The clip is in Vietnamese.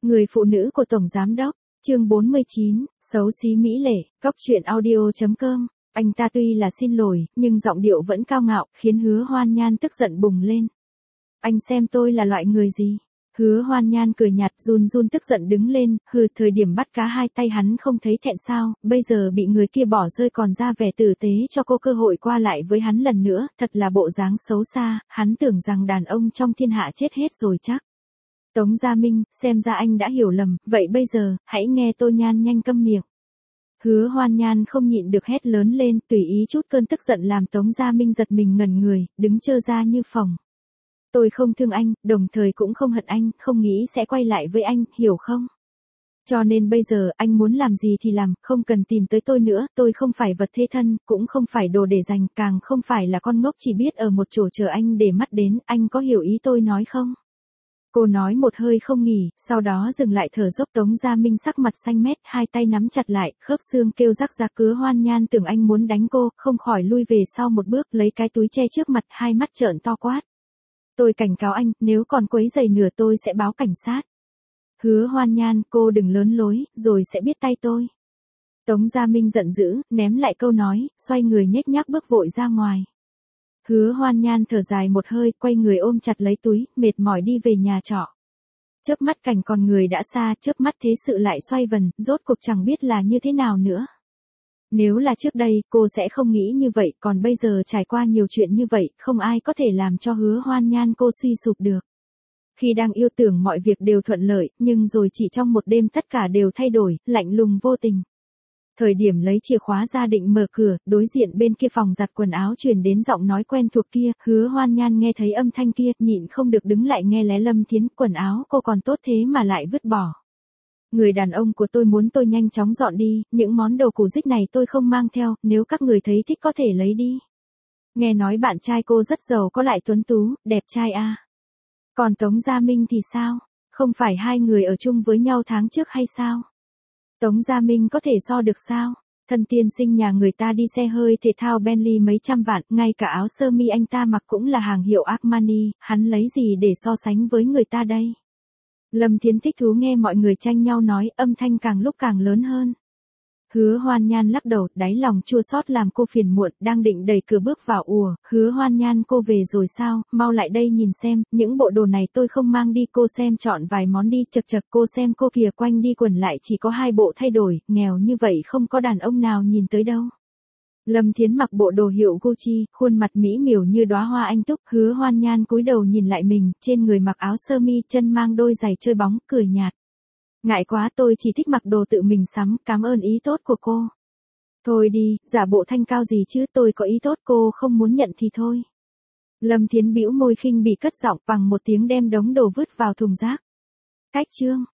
Người phụ nữ của Tổng Giám Đốc, chương 49, xấu xí mỹ lệ, Cóc truyện audio.com. Anh ta tuy là xin lỗi, nhưng giọng điệu vẫn cao ngạo, khiến Hứa Hoan Nhan tức giận bùng lên. Anh xem tôi là loại người gì? Hứa Hoan Nhan cười nhạt, run run tức giận đứng lên, thời điểm bắt cá hai tay hắn không thấy thẹn sao, bây giờ bị người kia bỏ rơi còn ra vẻ tử tế cho cô cơ hội qua lại với hắn lần nữa, thật là bộ dáng xấu xa, hắn tưởng rằng đàn ông trong thiên hạ chết hết rồi chắc. Tống Gia Minh, xem ra anh đã hiểu lầm, vậy bây giờ, hãy nghe tôi Nhan nhanh câm miệng. Hứa Hoan Nhan không nhịn được hét lớn lên, tùy ý chút cơn tức giận làm Tống Gia Minh giật mình ngẩn người, đứng trơ ra như phồng. Tôi không thương anh, đồng thời cũng không hận anh, không nghĩ sẽ quay lại với anh, hiểu không? Cho nên bây giờ, anh muốn làm gì thì làm, không cần tìm tới tôi nữa, tôi không phải vật thế thân, cũng không phải đồ để dành, càng không phải là con ngốc chỉ biết ở một chỗ chờ anh để mắt đến, anh có hiểu ý tôi nói không? Cô nói một hơi không nghỉ, sau đó dừng lại thở dốc. Tống Gia Minh sắc mặt xanh mét, hai tay nắm chặt lại, khớp xương kêu rắc rắc. Hứa Hoan Nhan tưởng anh muốn đánh cô, không khỏi lui về sau một bước, lấy cái túi che trước mặt, hai mắt trợn to quát. Tôi cảnh cáo anh, nếu còn quấy rầy nữa tôi sẽ báo cảnh sát. Hứa Hoan Nhan, cô đừng lớn lối, rồi sẽ biết tay tôi. Tống Gia Minh giận dữ, ném lại câu nói, xoay người nhếch nhác bước vội ra ngoài. Hứa Hoan Nhan thở dài một hơi, quay người ôm chặt lấy túi, mệt mỏi đi về nhà trọ. Chớp mắt cảnh còn người đã xa, chớp mắt thế sự lại xoay vần, rốt cuộc chẳng biết là như thế nào nữa. Nếu là trước đây, cô sẽ không nghĩ như vậy, còn bây giờ trải qua nhiều chuyện như vậy, không ai có thể làm cho Hứa Hoan Nhan cô suy sụp được. Khi đang yêu tưởng mọi việc đều thuận lợi, nhưng rồi chỉ trong một đêm tất cả đều thay đổi, lạnh lùng vô tình. Thời điểm lấy chìa khóa ra định mở cửa, đối diện bên kia phòng giặt quần áo truyền đến giọng nói quen thuộc kia, Hứa Hoan Nhan nghe thấy âm thanh kia, nhịn không được đứng lại nghe lén Lâm Thiến, quần áo cô còn tốt thế mà lại vứt bỏ. Người đàn ông của tôi muốn tôi nhanh chóng dọn đi, những món đồ cũ rích này tôi không mang theo, nếu các người thấy thích có thể lấy đi. Nghe nói bạn trai cô rất giàu có lại tuấn tú, đẹp trai à. Còn Tống Gia Minh thì sao? Không phải hai người ở chung với nhau tháng trước hay sao? Tống Gia Minh có thể so được sao? Thân tiên sinh nhà người ta đi xe hơi thể thao Bentley mấy trăm vạn, ngay cả áo sơ mi anh ta mặc cũng là hàng hiệu Armani, hắn lấy gì để so sánh với người ta đây? Lâm Thiến thích thú nghe mọi người tranh nhau nói, âm thanh càng lúc càng lớn hơn. Hứa Hoan Nhan lắc đầu, đáy lòng chua xót làm cô phiền muộn, đang định đẩy cửa bước vào ùa, Hứa Hoan Nhan cô về rồi sao, mau lại đây nhìn xem, những bộ đồ này tôi không mang đi, cô xem chọn vài món đi, chật chật cô xem cô kìa, quanh đi quần lại chỉ có 2 bộ thay đổi, nghèo như vậy không có đàn ông nào nhìn tới đâu. Lâm Thiến mặc bộ đồ hiệu Gucci, khuôn mặt mỹ miều như đóa hoa anh túc, Hứa Hoan Nhan cúi đầu nhìn lại mình, trên người mặc áo sơ mi, chân mang đôi giày chơi bóng, cười nhạt. Ngại quá, tôi chỉ thích mặc đồ tự mình sắm, cảm ơn ý tốt của cô. Thôi đi, giả bộ thanh cao gì chứ, tôi có ý tốt, cô không muốn nhận thì thôi. Lâm Thiến bĩu môi khinh bỉ cất giọng, bằng một tiếng đem đống đồ vứt vào thùng rác. Cách chương.